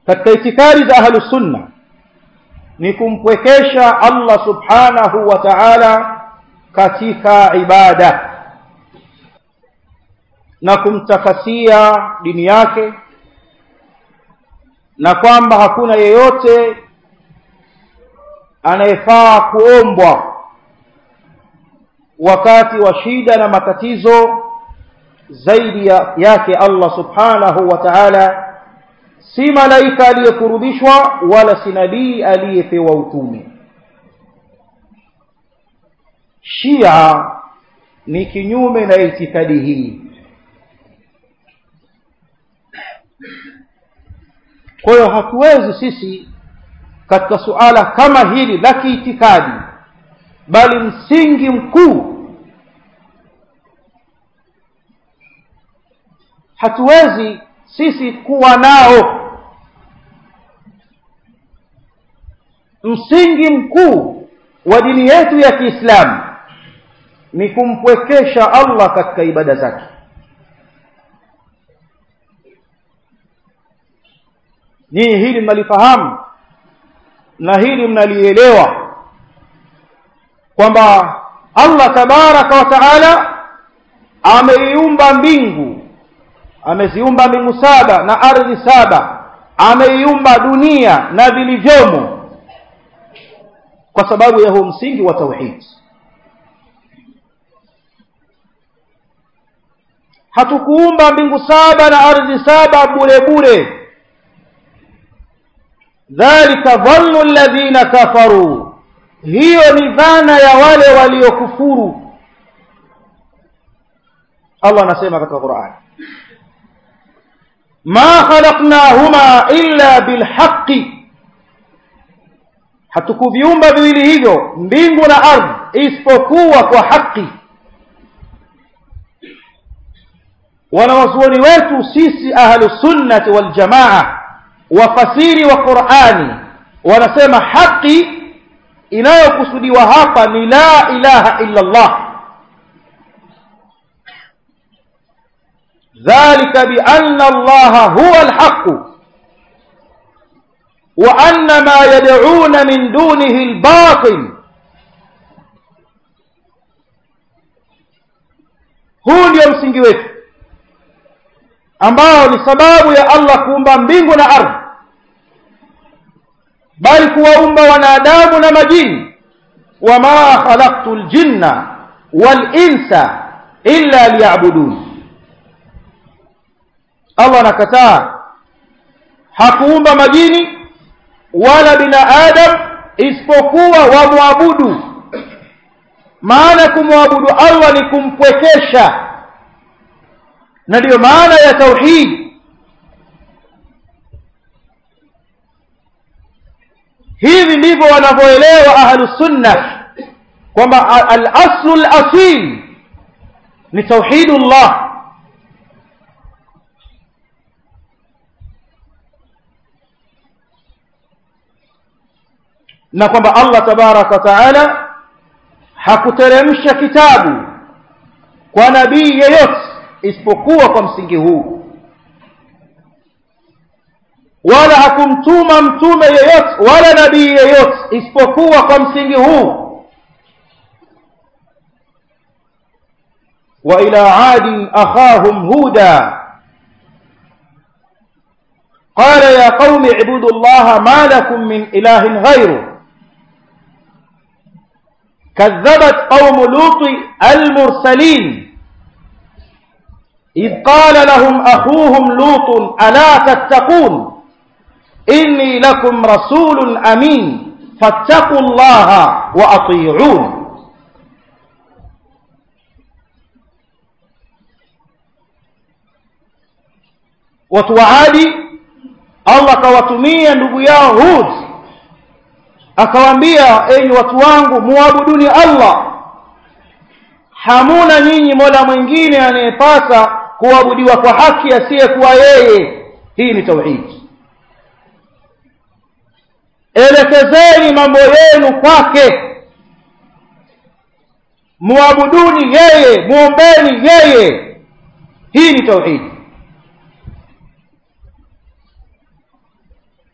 katika itikadi za ahlus sunna ni kumpwekesha Allah subhanahu wa ta'ala katika ibada na kumtakasia dini yake, na kwamba hakuna yeyote anayefaa kuombwa wakati wa shida na matatizo zaidi yake Allah subhanahu wa ta'ala. Si malaika aliyekurudishwa wala si nabii aliyepewa utume. Shia ni kinyume na itikadi hii. Kwa hiyo hatuwezi sisi katika suala kama hili la kiitikadi, bali msingi mkuu, hatuwezi sisi kuwa nao. Msingi mkuu wa dini yetu ya Kiislamu ni kumpwekesha Allah katika ibada zake. Nyinyi hili mnalifahamu na hili mnalielewa kwamba Allah tabaraka wa taala ameiumba mbingu, ameziumba mbingu 7 na ardhi 7, ameiumba dunia na vilivyomo kwa sababu ya huo msingi wa tauhid. Hatukuumba mbingu 7 na ardhi 7 bure bure. Dhalika dhannu alladhina kafaru, hiyo ni dhana ya wale waliokufuru. Allah anasema katika Qur'an, ma khalaqnahuma illa bilhaqqi, hatukuviumba viwili hivyo mbingu na ardhi isipokuwa kwa haki. Wanawazuoni wetu sisi ahlus sunnah wal jamaa, wafasiri wa Qur'ani, wanasema haki inayokusudiwa hapa ni la ilaha illa Allah. dhalika bi anna Allah huwa al-haqq wa anna ma yad'una min dunihi al-batil. Huu ndio msingi wetu ambao ni sababu ya Allah kuumba mbingu na ardhi, bali kuwaumba wanadamu na majini. wama khalaqtul jinna wal insa illa liya'budun. Allah anakataa hakuumba majini wala binadamu isipokuwa wamwabudu. Maana kumwabudu Allah ni kumpwekesha, na ndio maana ya tauhid. Hivi ndivyo wanavyoelewa ahlus sunnah kwamba al-aslu al-asil ni tauhidullah. Na kwamba Allah tabaraka wa taala hakuteremsha kitabu kwa nabii yeyote isipokuwa kwa msingi huu, wala hakumtuma mtume yeyote wala nabii yeyote isipokuwa kwa msingi huu. wa ila adin akhahum huda qala ya qaumi ibudu allaha ma lakum min ilahin ghayruhu كذبت قوم لوط المرسلين إذ قال لهم أخوهم لوط ألا تتقون إني لكم رسول أمين فاتقوا الله وأطيعون. وتوعادي الله كواتمية نبيا هود akawaambia, enyi watu wangu muabuduni Allah, hamuna nyinyi mola mwingine anayepasa kuabudiwa kwa haki asiyekuwa yeye. Hii ni tauhid. Elekezeni mambo yenu kwake, muabuduni yeye, muombeni yeye. Hii ni tauhid.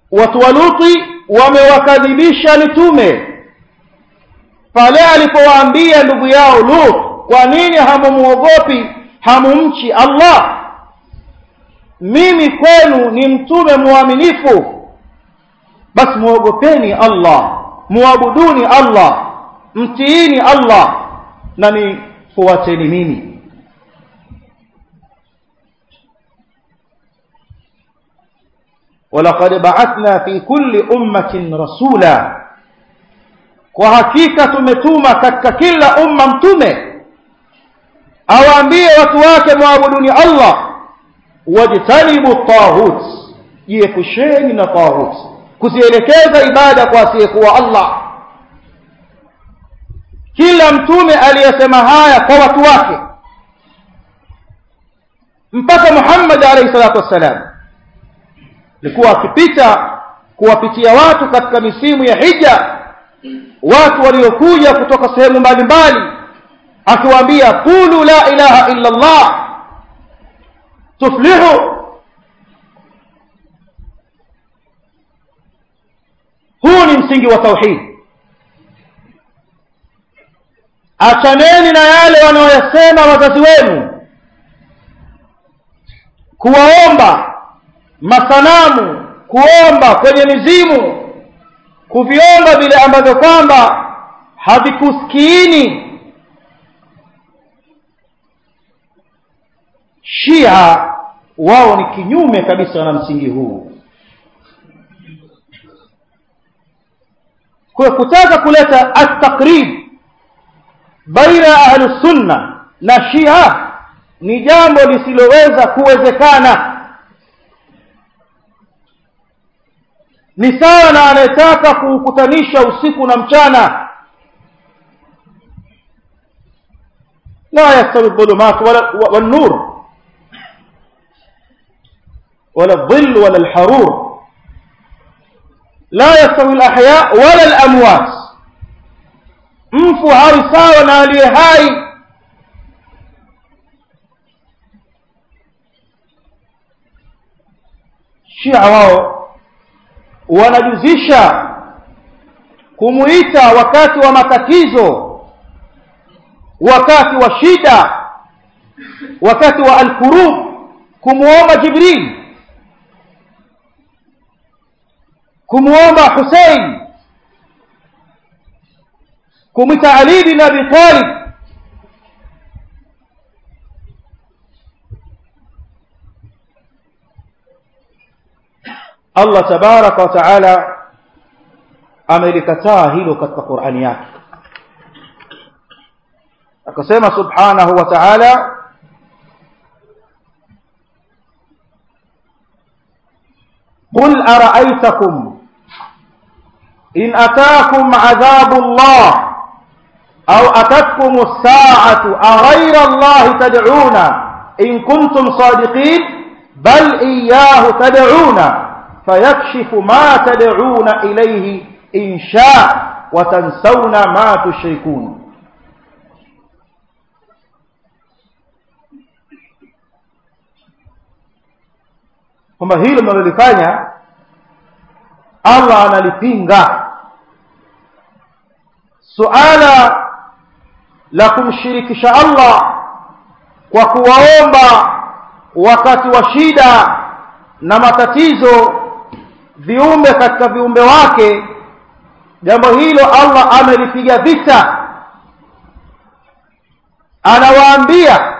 watu wa Luti wamewakadhibisha mitume pale alipowaambia ndugu yao Lut, kwa nini hamumuogopi, hamumchi Allah? Mimi kwenu ni mtume muaminifu, basi muogopeni Allah, muabuduni Allah, mtiini Allah na nifuateni mimi. ولقد بعثنا في كل أمة رسولا, kwa hakika tumetuma katika kila umma mtume awaambie watu wake muabuduni Allah, wajtanibu taghut, jiepusheni na taghut, kuzielekeza ibada kwa asiyekuwa Allah. Kila mtume aliyesema haya kwa watu wake mpaka Muhammad alayhi salatu wassalam alikuwa akipita kuwapitia watu katika misimu ya hija, watu waliokuja kutoka sehemu mbalimbali, akiwaambia qulu la ilaha illa Allah tuflihu. Huu ni msingi wa tauhid. Achaneni na yale wanaoyasema wazazi wenu, kuwaomba masanamu, kuomba kwenye mizimu, kuviomba vile ambavyo kwamba havikusikiini. Shia wao ni kinyume kabisa na msingi huu. Kwa kutaka kuleta at-taqrib baina ahli sunna na Shia ni jambo lisiloweza kuwezekana. Ni sawa na anayetaka kukutanisha usiku na mchana. la yastawi dhulumat wala nur wala dhill wala alharur, la yastawi alahya wala alamwat. Mfu hawi sawa na aliye hai. Shia wao wanajuzisha kumuita wakati wa matatizo, wakati wa shida, wakati wa al-kurub, kumuomba Jibril, kumuomba Hussein, kumita Ali bin Abi Talib. Allah tabaraka wa taala amelikataa hilo katika Qur'ani yake, akasema subhanahu wa ta'ala, qul ara'aytakum in ataakum 'adhabu Allah aw atatkum as-sa'atu aghayra Allah tad'una in kuntum sadiqin bal iyyahu tad'una فيكشف ما تدعون إليه إن شاء وتنسون ما تشركون. kwamba hilo mnalolifanya Allah analipinga. Suala la kumshirikisha Allah kwa kuwaomba wakati wa shida na matatizo viumbe katika viumbe wake, jambo hilo Allah amelipiga vita. Anawaambia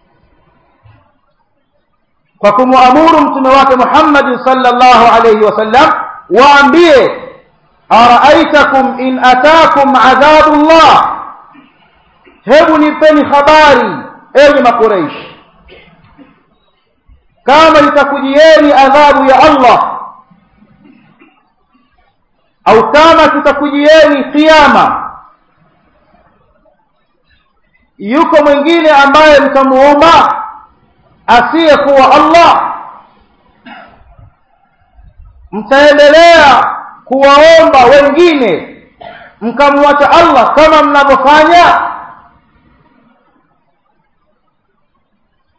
kwa kumuamuru mtume wake Muhammad sallallahu alayhi wasallam, waambie araaitakum in ataakum adhabullah, hebu nipeni habari enyi makuraish, kama itakujieni adhabu ya Allah au kama tutakujieni kiyama, yuko mwingine ambaye mtamuomba asiyekuwa Allah? Mtaendelea kuwaomba wengine mkamwacha Allah kama mnavyofanya?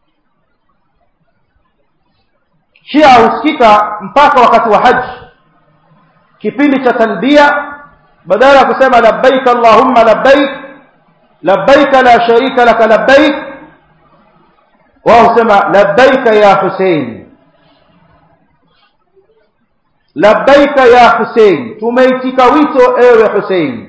Shia husikika mpaka wakati wa haji kipindi cha talbia, badala ya kusema labbaik allahumma labbaik, labbaik la sharika laka labbaik, wao husema labbaik ya Hussein, labbaik ya Hussein, tumeitika wito ewe Hussein.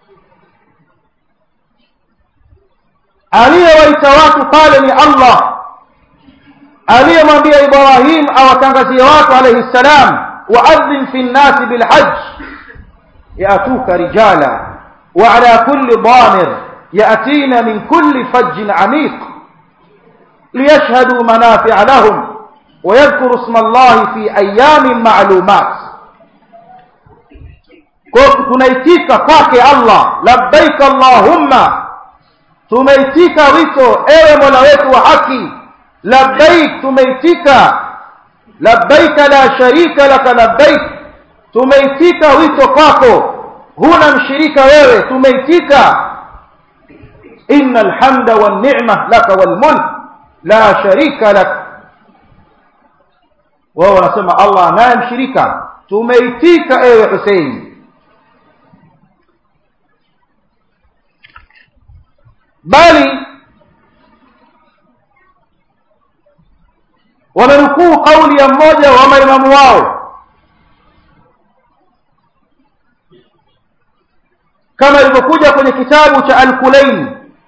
Aliyewaita watu pale ni Allah, aliyemwambia Ibrahim awatangazie watu alayhi salam, wa'adhin fi an-nas bil hajj ya'tuka rijala wa ala kulli damir ya'tina min kulli fajjin 'amiq liyashhadu manafi'a lahum wa yadhkuru isma Allah fi ayamin ma'lumat. Kwa tunaitika kwake Allah, labbaik allahumma, tumeitika wito ewe Mola wetu wa haki, labbaik, tumeitika, labbaik la sharika laka labbaik, tumeitika wito kwako, huna mshirika wewe, tumeitika. innal hamda wan ni'ma laka wal mulk la sharika lak. wao wanasema Allah anaye mshirika, tumeitika ewe Hussein. bali wamenukuu kauli ya mmoja wa maimamu wao kama ilivyokuja kwenye kitabu cha Al-Kulaini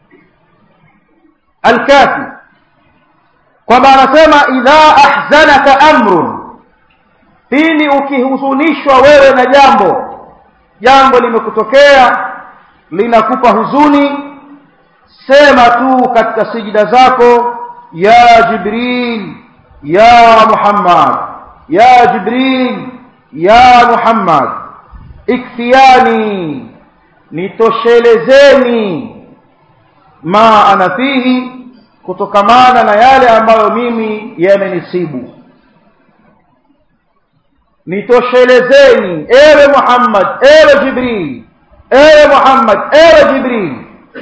Al-Kafi, kwamba anasema idha ahzanaka amrun, pindi ukihuzunishwa wewe na jambo limekutokea linakupa huzuni, sema tu katika sijida zako ya Jibril ya Muhammad, ya Jibril ya Muhammad, ikfiyani, nitoshelezeni, ma ana fihi, kutokamana na yale ambayo mimi yamenisibu. Nitoshelezeni ewe Muhammad, ewe Jibril, ewe Muhammad, ewe Jibril.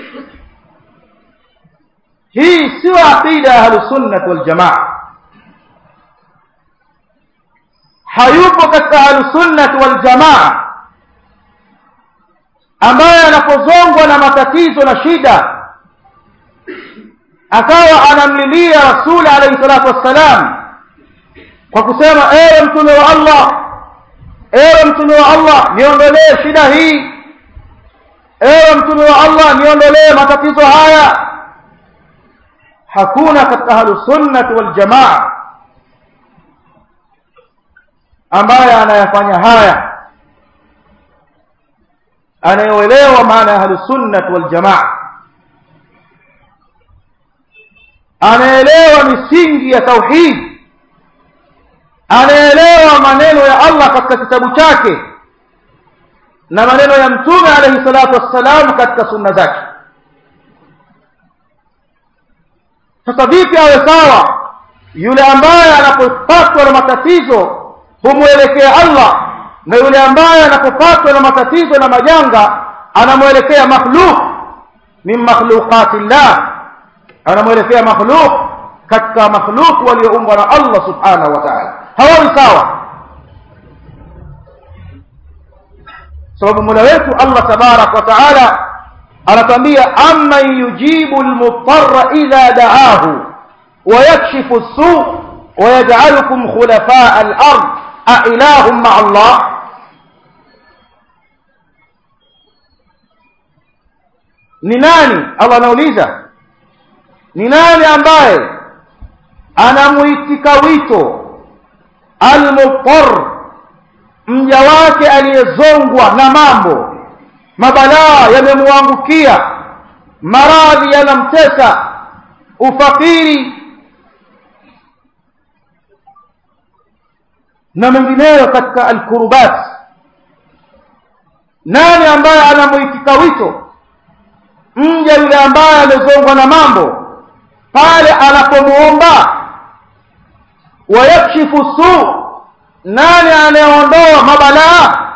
hii sio aqida ya Ahlusunnah wal Jamaa. hayupo katika Ahlusunnah wal Jamaa ambaye anapozongwa na matatizo na shida akawa anamlilia Rasul alayhi salatu wassalam kwa kusema ewe mtume wa Allah, ewe mtume wa Allah, niondolee shida hii, ewe mtume wa Allah, niondolee matatizo haya. hakuna katika Ahlusunnah wal Jamaa ambaye anayafanya haya, anayeelewa maana ya Ahlusunnah wal Jamaa, anaelewa misingi ya tauhid, anaelewa maneno ya Allah katika kitabu chake na maneno ya mtume alayhi salatu wassalam katika sunna zake. Sasa vipi awe sawa yule ambaye anapopatwa na matatizo humuelekea Allah, na yule ambaye anapopatwa na matatizo na majanga anamuelekea makhluq min makhluqatillah, anamuelekea makhluq katika makhluq walioumbwa na Allah subhanahu wa ta'ala? hawawi sawa. sababu Mola wetu Allah tabarak wa ta'ala anatuambia amma yujibu al-muttarra idha da'ahu wa yakshifu as-su' wa yaj'alukum khulafa' al-ard a ilahum ma'a Allah. ni nani, Allah anauliza, ni nani ambaye anamuitika wito al-muttar, mja wake aliyezongwa na mambo, mabalaa yamemwangukia, maradhi yanamtesa, ufakiri na mengineyo katika al-kurubat. nani ambaye anamuitika wito mja yule ambaye amezongwa na mambo pale anapomuomba? wayakshifu su, nani anayeondoa mabalaa?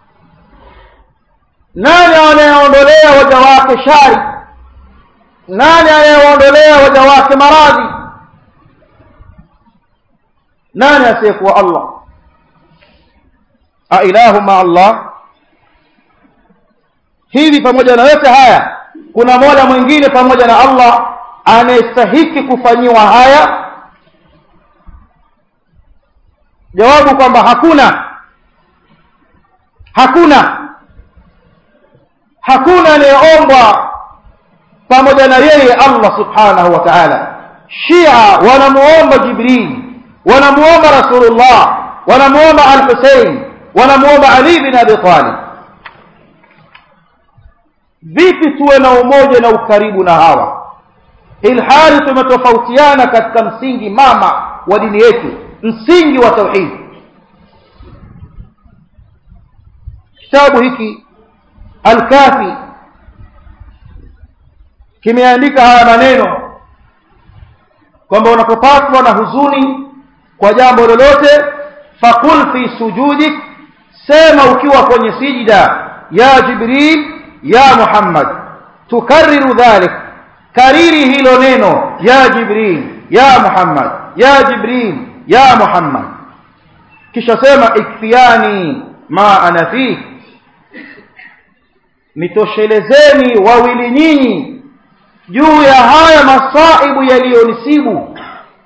nani anayeondolea waja wake shari? nani anayeondolea waja wake maradhi? nani asiyekuwa Allah? a ilahu ma Allah? Hivi pamoja na yote haya kuna mola mwingine pamoja na Allah anayestahiki kufanyiwa haya? Jawabu kwamba hakuna anayeombwa pamoja na yeye Allah subhanahu wa ta'ala. Shia wanamuomba Jibril, wanamuomba Rasulullah, wanamuomba Al-Hussein, wanamuomba Ali bin Abi Talib. Vipi tuwe na umoja na ukaribu na hawa ilhali tumetofautiana katika msingi mama wa dini yetu, msingi wa tauhid? Kitabu hiki Al-Kafi kimeandika haya maneno kwamba unapopatwa na huzuni kwa jambo lolote, faqul fi sujudik, sema ukiwa kwenye sijida, ya Jibril ya Muhammad, tukarriru dhalik, kariri hilo neno, ya Jibril ya Muhammad, ya Jibril ya Muhammad, kisha sema ikfiyani ma ana fi, nitoshelezeni wawili nyinyi juu ya haya masaibu yaliyonisibu,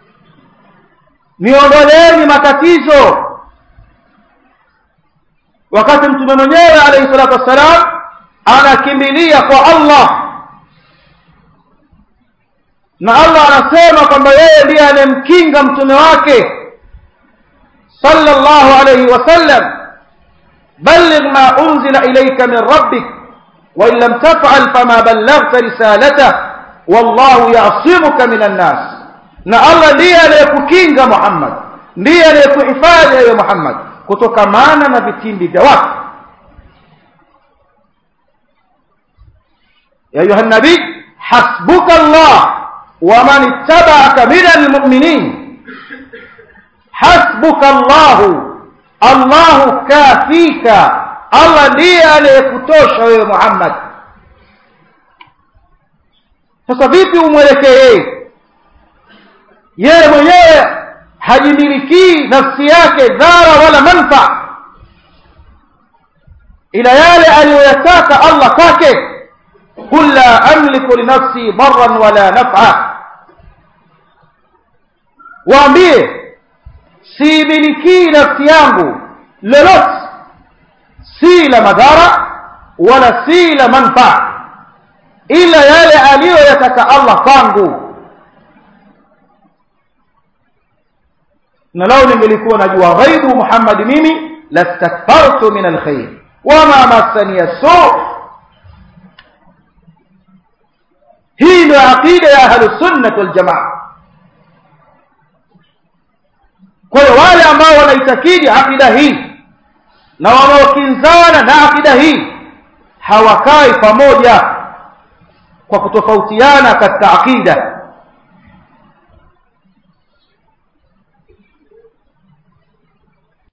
niondoleeni matatizo. Wakati mtume mwenyewe alayhi salatu wassalam anakimbilia kwa Allah, na Allah anasema kwamba yeye ndiye anemkinga mtume wake sallallahu alayhi wasallam, balligh ma unzila ilayka min rabbik wa in lam taf'al fama ballaghta risalatahu wallahu ya'simuka minan nas. Na Allah ndiye anayekukinga Muhammad, ndiye anayekuhifadhi ewe Muhammad kutokamana na vitimbi vya watu. Ya ayuha nabii hasbuka Allah wa man ittaba'aka minal mu'minin. Hasbuka Allah, Allahu kafika, Allah ndiye anayekutosha wewe Muhammad. Sasa vipi umwelekee yeye mwenyewe hajimiliki nafsi yake dhara wala manfa ila yale aliyoyataka Allah kwake? Qul la amliku li nafsi darran wala naf'a, waambie similiki nafsi yangu lolote, si la madhara wala si la manfa, ila yale aliyoyataka Allah kwangu. Na lau ningelikuwa najua ghaibu Muhammad mimi lastakbartu min alkhair wama masani as-su'. Hii ndio aqida ya ahlus sunnah wal jamaa. Kwa hiyo wale ambao wanaitakidi aqida hii na wanaokinzana na aqida hii hawakai pamoja kwa kutofautiana katika aqida.